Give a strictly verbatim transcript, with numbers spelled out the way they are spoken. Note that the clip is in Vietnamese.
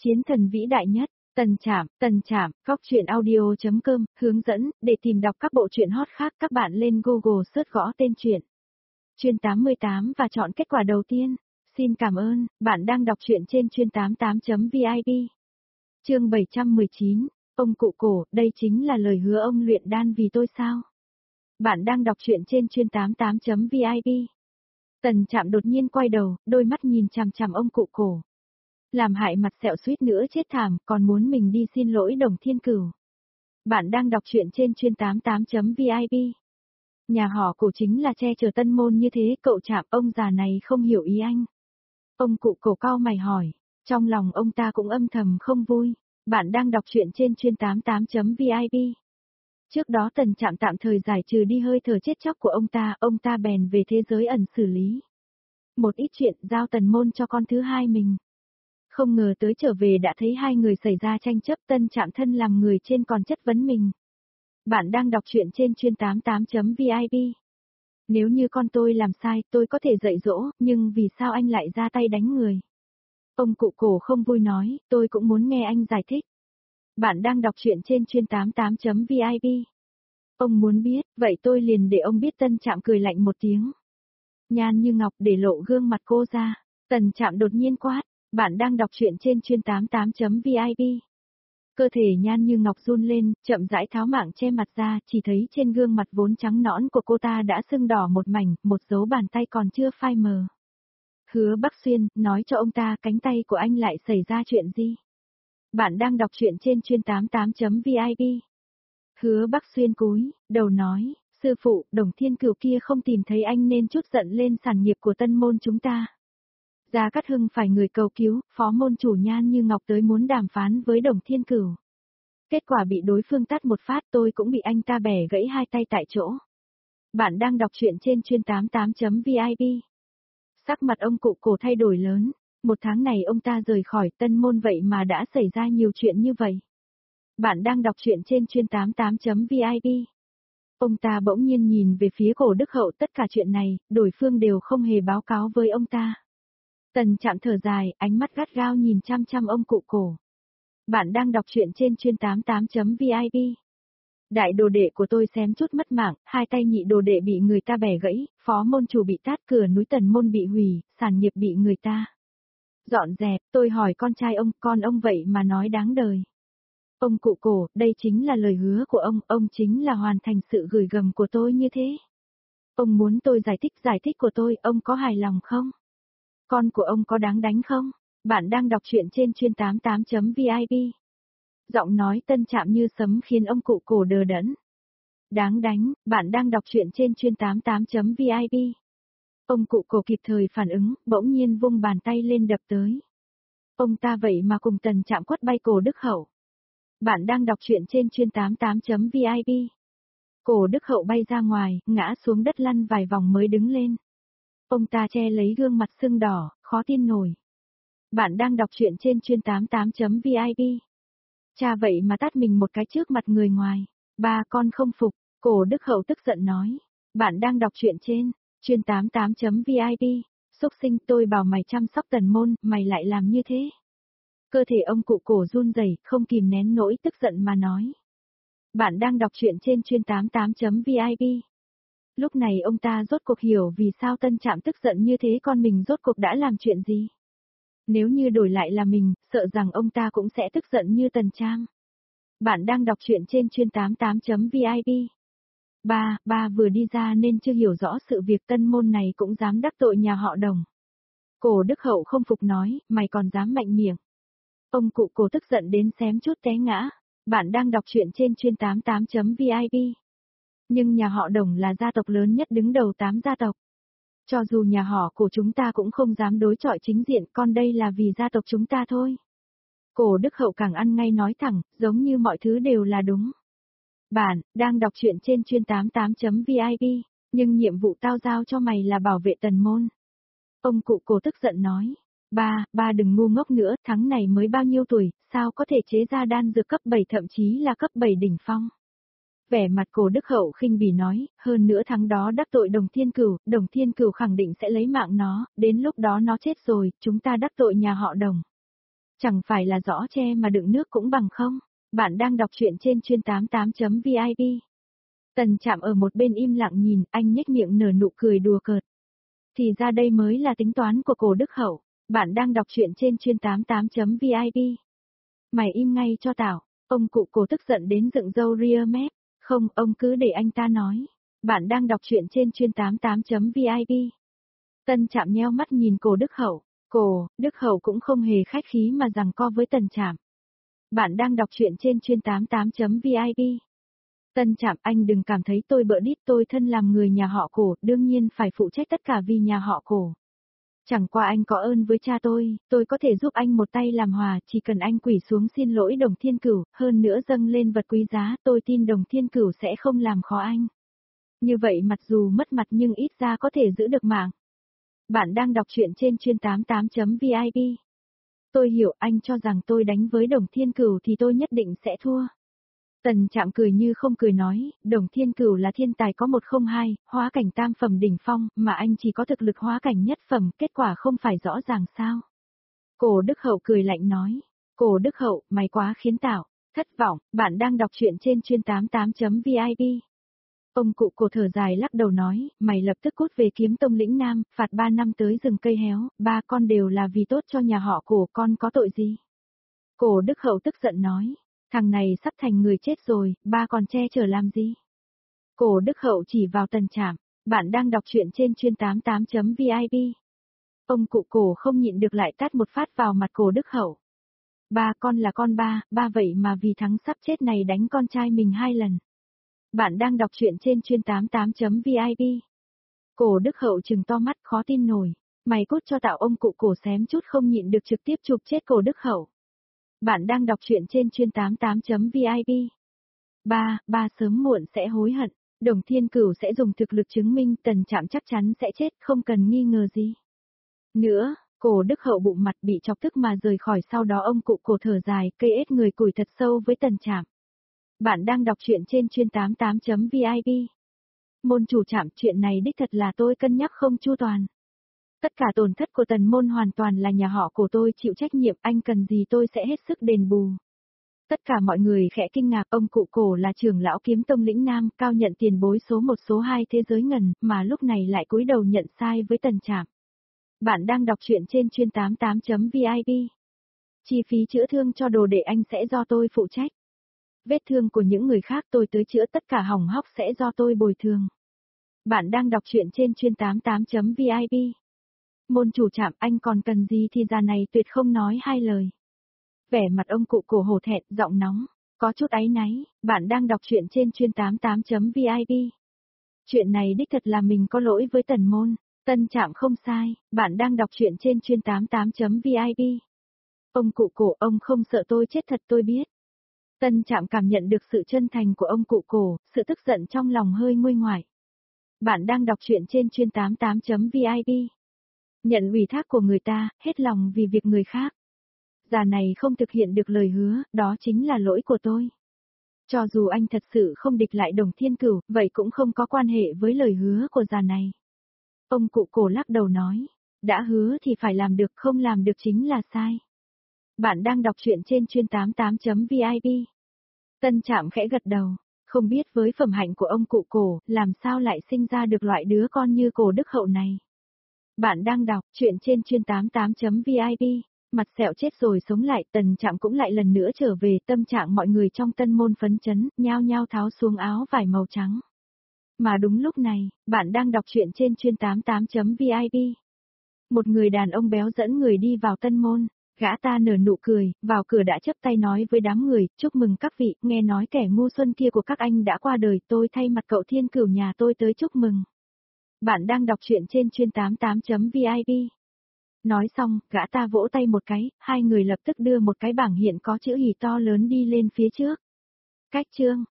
Chiến thần vĩ đại nhất, Tần Trạm, Tần Trạm, góc truyện audio chấm com, hướng dẫn, để tìm đọc các bộ truyện hot khác các bạn lên Google search gõ tên truyện. Chuyên tám mươi tám và chọn kết quả đầu tiên. Xin cảm ơn, bạn đang đọc truyện trên chuyên tám mươi tám chấm vip. Chương bảy trăm mười chín, ông cụ cổ, đây chính là lời hứa ông luyện đan vì tôi sao? Bạn đang đọc truyện trên chuyên tám mươi tám chấm vip. Tần Trạm đột nhiên quay đầu, đôi mắt nhìn chằm chằm ông cụ cổ. Làm hại mặt sẹo suýt nữa chết thảm, còn muốn mình đi xin lỗi Đồng Thiên Cửu. Bạn đang đọc truyện trên chuyên tám mươi tám chấm vip. Nhà họ cổ chính là che chở Tân Môn như thế, cậu Trạm, ông già này không hiểu ý anh. Ông cụ cổ cau mày hỏi, trong lòng ông ta cũng âm thầm không vui. Bạn đang đọc truyện trên chuyên tám mươi tám chấm vip. Trước đó Tần Trạm tạm thời giải trừ đi hơi thở chết chóc của ông ta, ông ta bèn về thế giới ẩn xử lý. Một ít chuyện giao Tần Môn cho con thứ hai mình. Không ngờ tới trở về đã thấy hai người xảy ra tranh chấp, Tân Trạm thân làm người trên còn chất vấn mình. Bạn đang đọc truyện trên chuyên tám mươi tám chấm vip. Nếu như con tôi làm sai, tôi có thể dạy dỗ, nhưng vì sao anh lại ra tay đánh người? Ông cụ cổ không vui nói, tôi cũng muốn nghe anh giải thích. Bạn đang đọc truyện trên chuyên tám mươi tám chấm vip. Ông muốn biết, vậy tôi liền để ông biết. Tân Trạm cười lạnh một tiếng. Nhan Như Ngọc để lộ gương mặt cô ra. Tần Trạm đột nhiên quát. Bạn đang đọc truyện trên chuyên tám mươi tám chấm vip. Cơ thể Nhan Như Ngọc run lên, chậm rãi tháo mạng che mặt ra, chỉ thấy trên gương mặt vốn trắng nõn của cô ta đã sưng đỏ một mảnh, một dấu bàn tay còn chưa phai mờ. Hứa Bắc Xuyên, nói cho ông ta cánh tay của anh lại xảy ra chuyện gì? Bạn đang đọc truyện trên chuyên tám mươi tám chấm vip. Hứa Bắc Xuyên cúi đầu nói, sư phụ, Đồng Thiên Cửu kia không tìm thấy anh nên chút giận lên sản nghiệp của Tân Môn chúng ta. Gia Cát Hưng phải người cầu cứu, phó môn chủ Nhan Như Ngọc tới muốn đàm phán với Đồng Thiên Cửu. Kết quả bị đối phương tát một phát, tôi cũng bị anh ta bẻ gãy hai tay tại chỗ. Bạn đang đọc truyện trên chuyên tám mươi tám chấm vip. Sắc mặt ông cụ cổ thay đổi lớn, một tháng này ông ta rời khỏi Tân Môn vậy mà đã xảy ra nhiều chuyện như vậy. Bạn đang đọc truyện trên chuyên tám mươi tám chấm vip. Ông ta bỗng nhiên nhìn về phía Cổ Đức Hậu, tất cả chuyện này, đối phương đều không hề báo cáo với ông ta. Tần Trạm thở dài, ánh mắt gắt gao nhìn chăm chăm ông cụ cổ. Bạn đang đọc truyện trên chuyên tám mươi tám chấm vip. Đại đồ đệ của tôi xém chút mất mạng, hai tay nhị đồ đệ bị người ta bẻ gãy, phó môn chủ bị tát, cửa núi Tần Môn bị hủy, sản nghiệp bị người ta dọn dẹp. Tôi hỏi con trai ông, con ông vậy mà nói đáng đời. Ông cụ cổ, đây chính là lời hứa của ông, ông chính là hoàn thành sự gửi gắm của tôi như thế. Ông muốn tôi giải thích giải thích của tôi, ông có hài lòng không? Con của ông có đáng đánh không? Bạn đang đọc truyện trên chuyên tám mươi tám chấm vip. Giọng nói Tân Trạm như sấm khiến ông cụ cổ đờ đẫn. Đáng đánh, bạn đang đọc truyện trên chuyên tám mươi tám chấm vip. Ông cụ cổ kịp thời phản ứng, bỗng nhiên vung bàn tay lên đập tới. Ông ta vậy mà cùng Tần Trạm quất bay Cổ Đức Hậu. Bạn đang đọc truyện trên chuyên tám mươi tám chấm vip. Cổ Đức Hậu bay ra ngoài, ngã xuống đất lăn vài vòng mới đứng lên. Ông ta che lấy gương mặt sưng đỏ, khó tin nổi. Bạn đang đọc truyện trên chuyên tám mươi tám chấm vip. Cha vậy mà tát mình một cái trước mặt người ngoài. Ba con không phục, Cổ Đức Hậu tức giận nói. Bạn đang đọc truyện trên chuyên tám mươi tám chấm vip. Xúc sinh, tôi bảo mày chăm sóc Tần Môn, mày lại làm như thế. Cơ thể ông cụ cổ run rẩy, không kìm nén nỗi tức giận mà nói. Bạn đang đọc truyện trên chuyên tám mươi tám chấm vip. Lúc này ông ta rốt cuộc hiểu vì sao Tân Trạm tức giận như thế, con mình rốt cuộc đã làm chuyện gì. Nếu như đổi lại là mình, sợ rằng ông ta cũng sẽ tức giận như Tần Trạm. Bạn đang đọc truyện trên chuyên tám mươi tám chấm vip. Ba, ba vừa đi ra nên chưa hiểu rõ sự việc Tân Môn này cũng dám đắc tội nhà họ Đồng. Cổ Đức Hậu không phục nói, mày còn dám mạnh miệng. Ông cụ cổ tức giận đến xém chút té ngã. Bạn đang đọc truyện trên chuyên tám mươi tám chấm vip. Nhưng nhà họ Đồng là gia tộc lớn nhất đứng đầu tám gia tộc. Cho dù nhà họ của chúng ta cũng không dám đối chọi chính diện, con đây là vì gia tộc chúng ta thôi. Cổ Đức Hậu càng ăn ngay nói thẳng, giống như mọi thứ đều là đúng. Bạn đang đọc truyện trên chuyên tám mươi tám chấm vip, nhưng nhiệm vụ tao giao cho mày là bảo vệ Tần Môn. Ông cụ cổ tức giận nói. Ba, ba đừng ngu ngốc nữa, tháng này mới bao nhiêu tuổi, sao có thể chế ra đan dược cấp bảy thậm chí là cấp bảy đỉnh phong. Vẻ mặt Cổ Đức Hậu khinh bỉ nói, hơn nữa tháng đó đắc tội Đồng Thiên Cửu, Đồng Thiên Cửu khẳng định sẽ lấy mạng nó, đến lúc đó nó chết rồi, chúng ta đắc tội nhà họ Đồng. Chẳng phải là rõ che mà đựng nước cũng bằng không? Bạn đang đọc truyện trên chuyên tám mươi tám chấm vip. Tần Trạm ở một bên im lặng nhìn, anh nhếch miệng nở nụ cười đùa cợt. Thì ra đây mới là tính toán của Cổ Đức Hậu. Bạn đang đọc truyện trên chuyên tám mươi tám chấm vip. Mày im ngay cho tao. Ông cụ Cổ tức giận đến dựng râu ria mép. Không, ông cứ để anh ta nói. Bạn đang đọc truyện trên chuyên tám mươi tám chấm vip. Tân Trạm nheo mắt nhìn Cổ Đức Hậu. Cổ Đức Hậu cũng không hề khách khí mà giằng co với Tần Trạm. Bạn đang đọc truyện trên chuyên tám mươi tám chấm vip. Tân Trạm, anh đừng cảm thấy tôi bợ đít, tôi thân làm người nhà họ Cổ, đương nhiên phải phụ trách tất cả vì nhà họ Cổ. Chẳng qua anh có ơn với cha tôi, tôi có thể giúp anh một tay làm hòa, chỉ cần anh quỳ xuống xin lỗi Đồng Thiên Cửu, hơn nữa dâng lên vật quý giá, tôi tin Đồng Thiên Cửu sẽ không làm khó anh. Như vậy mặc dù mất mặt nhưng ít ra có thể giữ được mạng. Bạn đang đọc truyện trên chuyên tám mươi tám chấm vip. Tôi hiểu, anh cho rằng tôi đánh với Đồng Thiên Cửu thì tôi nhất định sẽ thua. Tần Trạm cười như không cười nói, Đồng Thiên Cửu là thiên tài có một không hai, hóa cảnh tam phẩm đỉnh phong, mà anh chỉ có thực lực hóa cảnh nhất phẩm, kết quả không phải rõ ràng sao? Cổ Đức Hậu cười lạnh nói, Cổ Đức Hậu, mày quá khiến tao thất vọng. Bạn đang đọc truyện trên chuyên tám mươi tám chấm vip. Ông cụ Cổ thở dài lắc đầu nói, mày lập tức cút về Kiếm Tông lĩnh Nam, phạt ba năm tới rừng cây héo, ba con đều là vì tốt cho nhà họ Cổ, con có tội gì? Cổ Đức Hậu tức giận nói, thằng này sắp thành người chết rồi, ba còn che chở làm gì? Cổ Đức Hậu chỉ vào Tần Trạm, bạn đang đọc truyện trên chuyên tám mươi tám chấm vip. Ông cụ Cổ không nhịn được lại tát một phát vào mặt Cổ Đức Hậu. Ba con là con ba, ba vậy mà vì thắng sắp chết này đánh con trai mình hai lần. Bạn đang đọc truyện trên chuyên tám mươi tám chấm vip. Cổ Đức Hậu trừng to mắt khó tin nổi, mày cút cho tao. Ông cụ Cổ xém chút không nhịn được trực tiếp chụp chết Cổ Đức Hậu. Bạn đang đọc truyện trên chuyên tám mươi tám chấm vip. Ba, ba sớm muộn sẽ hối hận, Đồng Thiên Cửu sẽ dùng thực lực chứng minh Tần Trạm chắc chắn sẽ chết, không cần nghi ngờ gì. Nữa, Cổ Đức Hậu bụng mặt bị chọc tức mà rời khỏi, sau đó ông cụ Cổ thở dài, cây ết người củi thật sâu với Tần Trạm. Bạn đang đọc truyện trên chuyên tám mươi tám chấm vip. Môn chủ Trạm, chuyện này đích thật là tôi cân nhắc không chu toàn. Tất cả tổn thất của Tần môn hoàn toàn là nhà họ Cổ tôi chịu trách nhiệm, anh cần gì tôi sẽ hết sức đền bù. Tất cả mọi người khẽ kinh ngạc, ông cụ Cổ là trưởng lão Kiếm Tông lĩnh Nam, cao nhận tiền bối số một số hai thế giới ngần, mà lúc này lại cúi đầu nhận sai với Tần Trạm. Bạn đang đọc truyện trên chuyên tám mươi tám chấm vip. Chi phí chữa thương cho đồ đệ anh sẽ do tôi phụ trách. Vết thương của những người khác tôi tới chữa, tất cả hỏng hóc sẽ do tôi bồi thường. Bạn đang đọc truyện trên chuyên tám mươi tám chấm vip. Môn chủ Trạm, anh còn cần gì thì già này tuyệt không nói hai lời. Vẻ mặt ông cụ Cổ hổ thẹn, giọng nóng, có chút áy náy. Bạn đang đọc truyện trên chuyên tám mươi tám chấm vip. Chuyện này đích thật là mình có lỗi với Tần môn. Tân Trạm không sai, bạn đang đọc truyện trên chuyên tám mươi tám chấm vip. Ông cụ Cổ, ông không sợ tôi chết thật tôi biết. Tân Trạm cảm nhận được sự chân thành của ông cụ Cổ, sự tức giận trong lòng hơi nguôi ngoại. Bạn đang đọc truyện trên chuyên tám mươi tám chấm vip. Nhận ủy thác của người ta, hết lòng vì việc người khác. Già này không thực hiện được lời hứa, đó chính là lỗi của tôi. Cho dù anh thật sự không địch lại Đồng Thiên Cửu, vậy cũng không có quan hệ với lời hứa của già này. Ông cụ Cổ lắc đầu nói, đã hứa thì phải làm được, không làm được chính là sai. Bạn đang đọc truyện trên chuyên tám mươi tám chấm vip. Tân Trạm khẽ gật đầu, không biết với phẩm hạnh của ông cụ Cổ, làm sao lại sinh ra được loại đứa con như Cổ Đức Hậu này. Bạn đang đọc truyện trên chuyên tám mươi tám chấm vip. Mặt sẹo chết rồi sống lại, Tần Trạm cũng lại lần nữa trở về, tâm trạng mọi người trong tân môn phấn chấn, nhao nhao tháo xuống áo vải màu trắng. Mà đúng lúc này, bạn đang đọc truyện trên chuyên tám mươi tám chấm vip. Một người đàn ông béo dẫn người đi vào tân môn, gã ta nở nụ cười, vào cửa đã chắp tay nói với đám người, chúc mừng các vị, nghe nói kẻ ngu xuân kia của các anh đã qua đời, tôi thay mặt cậu Thiên Cửu nhà tôi tới chúc mừng. Bạn đang đọc truyện trên chuyên tám mươi tám chấm vip. Nói xong, gã ta vỗ tay một cái, hai người lập tức đưa một cái bảng hiện có chữ hỉ to lớn đi lên phía trước. Cách chương